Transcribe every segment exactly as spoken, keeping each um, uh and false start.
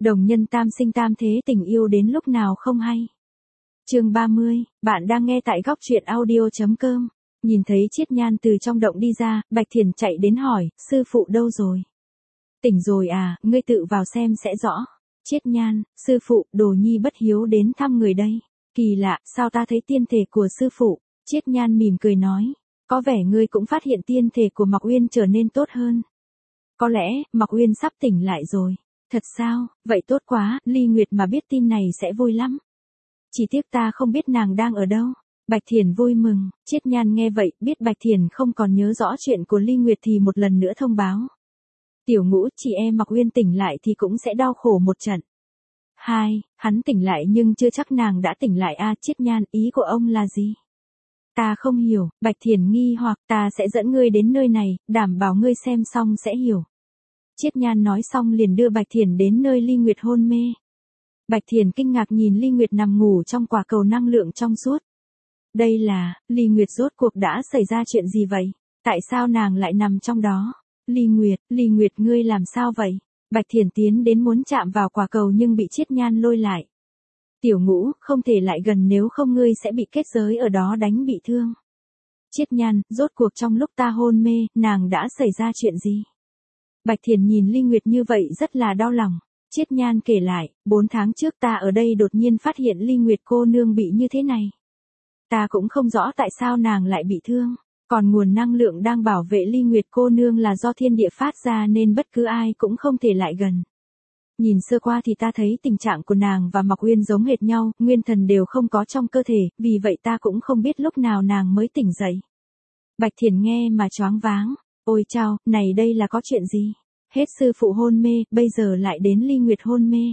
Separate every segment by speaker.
Speaker 1: Đồng nhân tam sinh tam thế tình yêu đến lúc nào không hay. Chương ba mươi, bạn đang nghe tại góc truyện audio chấm com. Nhìn thấy Chiết Nhan từ trong động đi ra, Bạch Thiền chạy đến hỏi, sư phụ đâu rồi? Tỉnh rồi à, ngươi tự vào xem sẽ rõ. Chiết Nhan, sư phụ, Đồ Nhi bất hiếu đến thăm người đây. Kỳ lạ, sao ta thấy tiên thể của sư phụ? Chiết Nhan mỉm cười nói, có vẻ ngươi cũng phát hiện tiên thể của Mạc Uyên trở nên tốt hơn. Có lẽ, Mạc Uyên sắp tỉnh lại rồi. Thật sao, vậy tốt quá, Ly Nguyệt mà biết tin này sẽ vui lắm. Chỉ tiếc ta không biết nàng đang ở đâu. Bạch Thiền vui mừng, Chiết Nhan nghe vậy, biết Bạch Thiền không còn nhớ rõ chuyện của Ly Nguyệt thì một lần nữa thông báo. Tiểu Ngũ, chị em Mạc Uyên tỉnh lại thì cũng sẽ đau khổ một trận. Hai, hắn tỉnh lại nhưng chưa chắc nàng đã tỉnh lại a. Chiết Nhan, ý của ông là gì? Ta không hiểu, Bạch Thiền nghi hoặc ta sẽ dẫn ngươi đến nơi này, đảm bảo ngươi xem xong sẽ hiểu. Chiết Nhan nói xong liền đưa Bạch Thiền đến nơi Ly Nguyệt hôn mê. Bạch Thiền kinh ngạc nhìn Ly Nguyệt nằm ngủ trong quả cầu năng lượng trong suốt. Đây là, Ly Nguyệt rốt cuộc đã xảy ra chuyện gì vậy? Tại sao nàng lại nằm trong đó? Ly Nguyệt, Ly Nguyệt ngươi làm sao vậy? Bạch Thiền tiến đến muốn chạm vào quả cầu nhưng bị Chiết Nhan lôi lại. Tiểu Ngũ, không thể lại gần nếu không ngươi sẽ bị kết giới ở đó đánh bị thương. Chiết Nhan, rốt cuộc trong lúc ta hôn mê, nàng đã xảy ra chuyện gì? Bạch Thiền nhìn Ly Nguyệt như vậy rất là đau lòng. Chiết Nhan kể lại, bốn tháng trước ta ở đây đột nhiên phát hiện Ly Nguyệt cô nương bị như thế này. Ta cũng không rõ tại sao nàng lại bị thương, còn nguồn năng lượng đang bảo vệ Ly Nguyệt cô nương là do thiên địa phát ra nên bất cứ ai cũng không thể lại gần. Nhìn sơ qua thì ta thấy tình trạng của nàng và Mạc Uyên giống hệt nhau, nguyên thần đều không có trong cơ thể, vì vậy ta cũng không biết lúc nào nàng mới tỉnh dậy. Bạch Thiền nghe mà choáng váng, ôi chao, này đây là có chuyện gì? Hết sư phụ hôn mê, bây giờ lại đến Ly Nguyệt hôn mê.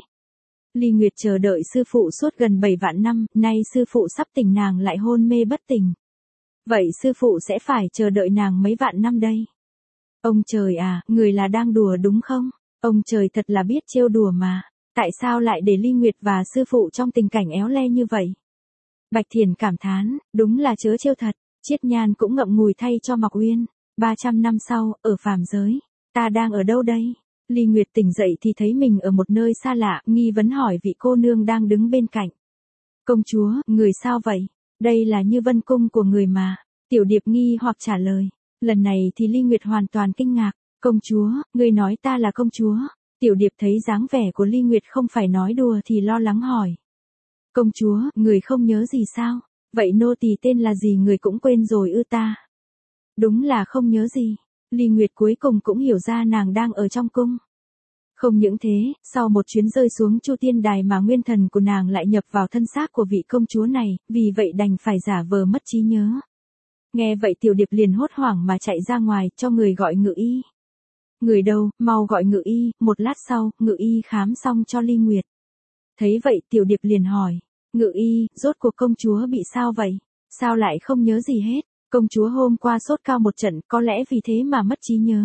Speaker 1: Ly Nguyệt chờ đợi sư phụ suốt gần bảy vạn năm, nay sư phụ sắp tỉnh nàng lại hôn mê bất tỉnh. Vậy sư phụ sẽ phải chờ đợi nàng mấy vạn năm đây? Ông trời à, người là đang đùa đúng không? Ông trời thật là biết trêu đùa mà. Tại sao lại để Ly Nguyệt và sư phụ trong tình cảnh éo le như vậy? Bạch Thiền cảm thán, đúng là chớ trêu thật. Chiết Nhan cũng ngậm ngùi thay cho Mạc Uyên. ba trăm năm sau, ở phàm giới. Ta đang ở đâu đây? Ly Nguyệt tỉnh dậy thì thấy mình ở một nơi xa lạ, nghi vấn hỏi vị cô nương đang đứng bên cạnh. Công chúa, người sao vậy? Đây là Như Vân cung của người mà. Tiểu Điệp nghi hoặc trả lời. Lần này thì Ly Nguyệt hoàn toàn kinh ngạc. Công chúa, người nói ta là công chúa. Tiểu Điệp thấy dáng vẻ của Ly Nguyệt không phải nói đùa thì lo lắng hỏi. Công chúa, người không nhớ gì sao? Vậy nô tỳ tên là gì người cũng quên rồi ư ta? Đúng là không nhớ gì. Ly Nguyệt cuối cùng cũng hiểu ra nàng đang ở trong cung. Không những thế, sau một chuyến rơi xuống Chu Tiên Đài mà nguyên thần của nàng lại nhập vào thân xác của vị công chúa này, vì vậy đành phải giả vờ mất trí nhớ. Nghe vậy Tiểu Điệp liền hốt hoảng mà chạy ra ngoài cho người gọi ngự y. Người đâu, mau gọi ngự y. Một lát sau, ngự y khám xong cho Ly Nguyệt. Thấy vậy Tiểu Điệp liền hỏi, ngự y, rốt cuộc công chúa bị sao vậy? Sao lại không nhớ gì hết? Công chúa hôm qua sốt cao một trận, có lẽ vì thế mà mất trí nhớ.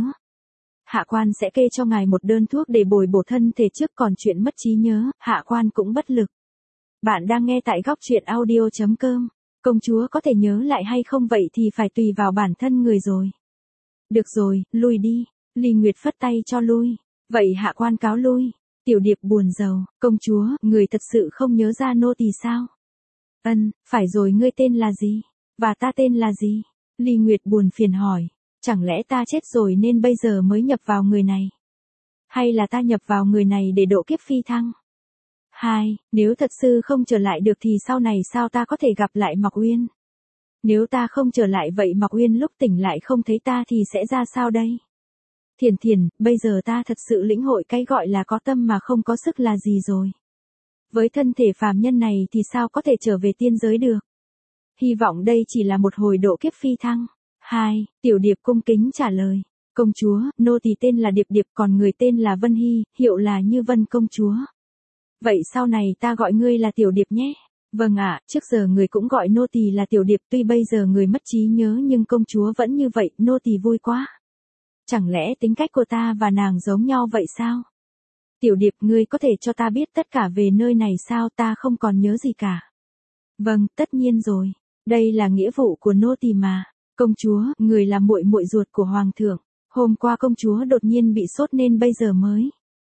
Speaker 1: Hạ quan sẽ kê cho ngài một đơn thuốc để bồi bổ thân thể trước, còn chuyện mất trí nhớ, hạ quan cũng bất lực. Bạn đang nghe tại góc truyện audio chấm com. Công chúa có thể nhớ lại hay không vậy thì phải tùy vào bản thân người rồi. Được rồi, lui đi. Ly Nguyệt phất tay cho lui. Vậy hạ quan cáo lui. Tiểu Điệp buồn rầu, công chúa, người thật sự không nhớ ra nô tỳ sao? Ân, phải rồi, ngươi tên là gì? Và ta tên là gì? Ly Nguyệt buồn phiền hỏi. Chẳng lẽ ta chết rồi nên bây giờ mới nhập vào người này? Hay là ta nhập vào người này để độ kiếp phi thăng? Hai, nếu thật sự không trở lại được thì sau này sao ta có thể gặp lại Mạc Uyên? Nếu ta không trở lại vậy Mạc Uyên lúc tỉnh lại không thấy ta thì sẽ ra sao đây? Thiền Thiền, bây giờ ta thật sự lĩnh hội cái gọi là có tâm mà không có sức là gì rồi. Với thân thể phàm nhân này thì sao có thể trở về tiên giới được? Hy vọng đây chỉ là một hồi độ kiếp phi thăng. Hai, Tiểu Điệp cung kính trả lời. Công chúa, nô tỳ tên là Điệp Điệp còn người tên là Vân Hy, hiệu là Như Vân công chúa. Vậy sau này ta gọi ngươi là Tiểu Điệp nhé. Vâng ạ, trước giờ người cũng gọi nô tỳ là Tiểu Điệp, tuy bây giờ người mất trí nhớ nhưng công chúa vẫn như vậy, nô tỳ vui quá. Chẳng lẽ tính cách của ta và nàng giống nhau vậy sao? Tiểu Điệp, ngươi có thể cho ta biết tất cả về nơi này sao, ta không còn nhớ gì cả. Vâng, tất nhiên rồi. Đây là nghĩa vụ của nô tỳ mà. Công chúa, người là muội muội ruột của hoàng thượng. Hôm qua công chúa đột nhiên bị sốt nên bây giờ mới.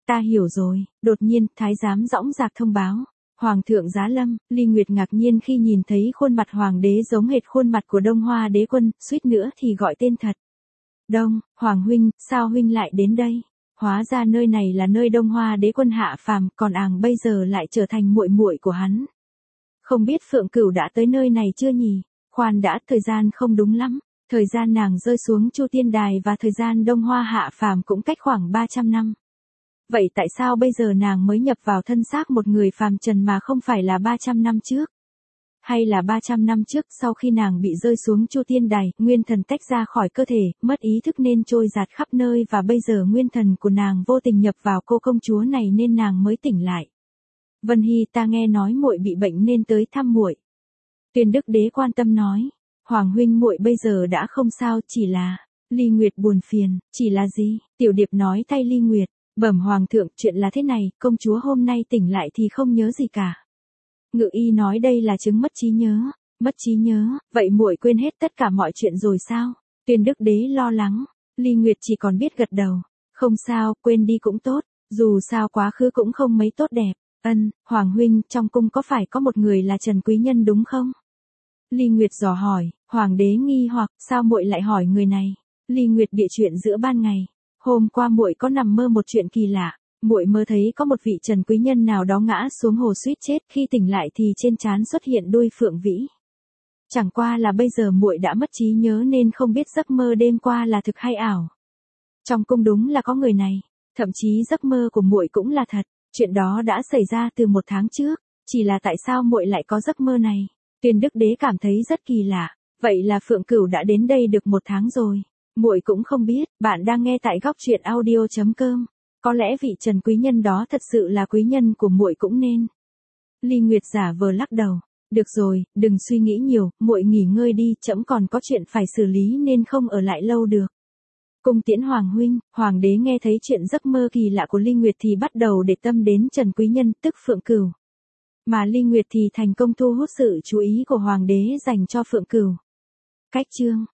Speaker 1: Ta hiểu rồi, đột nhiên, thái giám dõng dạc thông báo. Hoàng thượng giá lâm, Ly Nguyệt ngạc nhiên khi nhìn thấy khuôn mặt hoàng đế giống hệt khuôn mặt của Đông Hoa đế quân, suýt nữa thì gọi tên thật. Đông, Hoàng huynh, sao huynh lại đến đây? Hóa ra nơi này là nơi Đông Hoa đế quân hạ phàm, còn àng bây giờ lại trở thành muội muội của hắn. Không biết Phượng Cửu đã tới nơi này chưa nhỉ? Khoan đã, thời gian không đúng lắm. Thời gian nàng rơi xuống Chu Tiên Đài và thời gian Đông Hoa hạ phàm cũng cách khoảng ba trăm năm. Vậy tại sao bây giờ nàng mới nhập vào thân xác một người phàm trần mà không phải là ba trăm năm trước? Hay là ba trăm năm trước sau khi nàng bị rơi xuống Chu Tiên Đài, nguyên thần tách ra khỏi cơ thể, mất ý thức nên trôi dạt khắp nơi và bây giờ nguyên thần của nàng vô tình nhập vào cô công chúa này nên nàng mới tỉnh lại. Vân Hy, ta nghe nói muội bị bệnh nên tới thăm muội. Tuyên Đức Đế quan tâm nói, Hoàng huynh muội bây giờ đã không sao, chỉ là Ly Nguyệt buồn phiền. Chỉ là gì? Tiểu Điệp nói thay Ly Nguyệt. Bẩm Hoàng thượng, chuyện là thế này, công chúa hôm nay tỉnh lại thì không nhớ gì cả. Ngự y nói đây là chứng mất trí nhớ. Mất trí nhớ, vậy muội quên hết tất cả mọi chuyện rồi sao? Tuyên Đức Đế lo lắng. Ly Nguyệt chỉ còn biết gật đầu. Không sao, quên đi cũng tốt. Dù sao quá khứ cũng không mấy tốt đẹp. Ân, Hoàng huynh, trong cung có phải có một người là Trần Quý Nhân đúng không? Ly Nguyệt dò hỏi. Hoàng đế nghi hoặc, sao muội lại hỏi người này? Ly Nguyệt bịa chuyện giữa ban ngày. Hôm qua muội có nằm mơ một chuyện kỳ lạ, muội mơ thấy có một vị Trần Quý Nhân nào đó ngã xuống hồ suýt chết, khi tỉnh lại thì trên trán xuất hiện đuôi phượng vĩ. Chẳng qua là bây giờ muội đã mất trí nhớ nên không biết giấc mơ đêm qua là thực hay ảo. Trong cung đúng là có người này, thậm chí giấc mơ của muội cũng là thật, chuyện đó đã xảy ra từ một tháng trước, chỉ là tại sao muội lại có giấc mơ này? Tuyên Đức Đế cảm thấy rất kỳ lạ, vậy là Phượng Cửu đã đến đây được một tháng rồi. Muội cũng không biết, bạn đang nghe tại góc truyện audio chấm com. Có lẽ vị Trần Quý Nhân đó thật sự là quý nhân của muội cũng nên. Ly Nguyệt giả vờ lắc đầu. Được rồi, đừng suy nghĩ nhiều, muội nghỉ ngơi đi, trẫm còn có chuyện phải xử lý nên không ở lại lâu được. Cung tiễn Hoàng huynh. Hoàng đế nghe thấy chuyện giấc mơ kỳ lạ của Ly Nguyệt thì bắt đầu để tâm đến Trần Quý Nhân, tức Phượng Cửu. Mà Ly Nguyệt thì thành công thu hút sự chú ý của Hoàng đế dành cho Phượng Cửu. Cách chương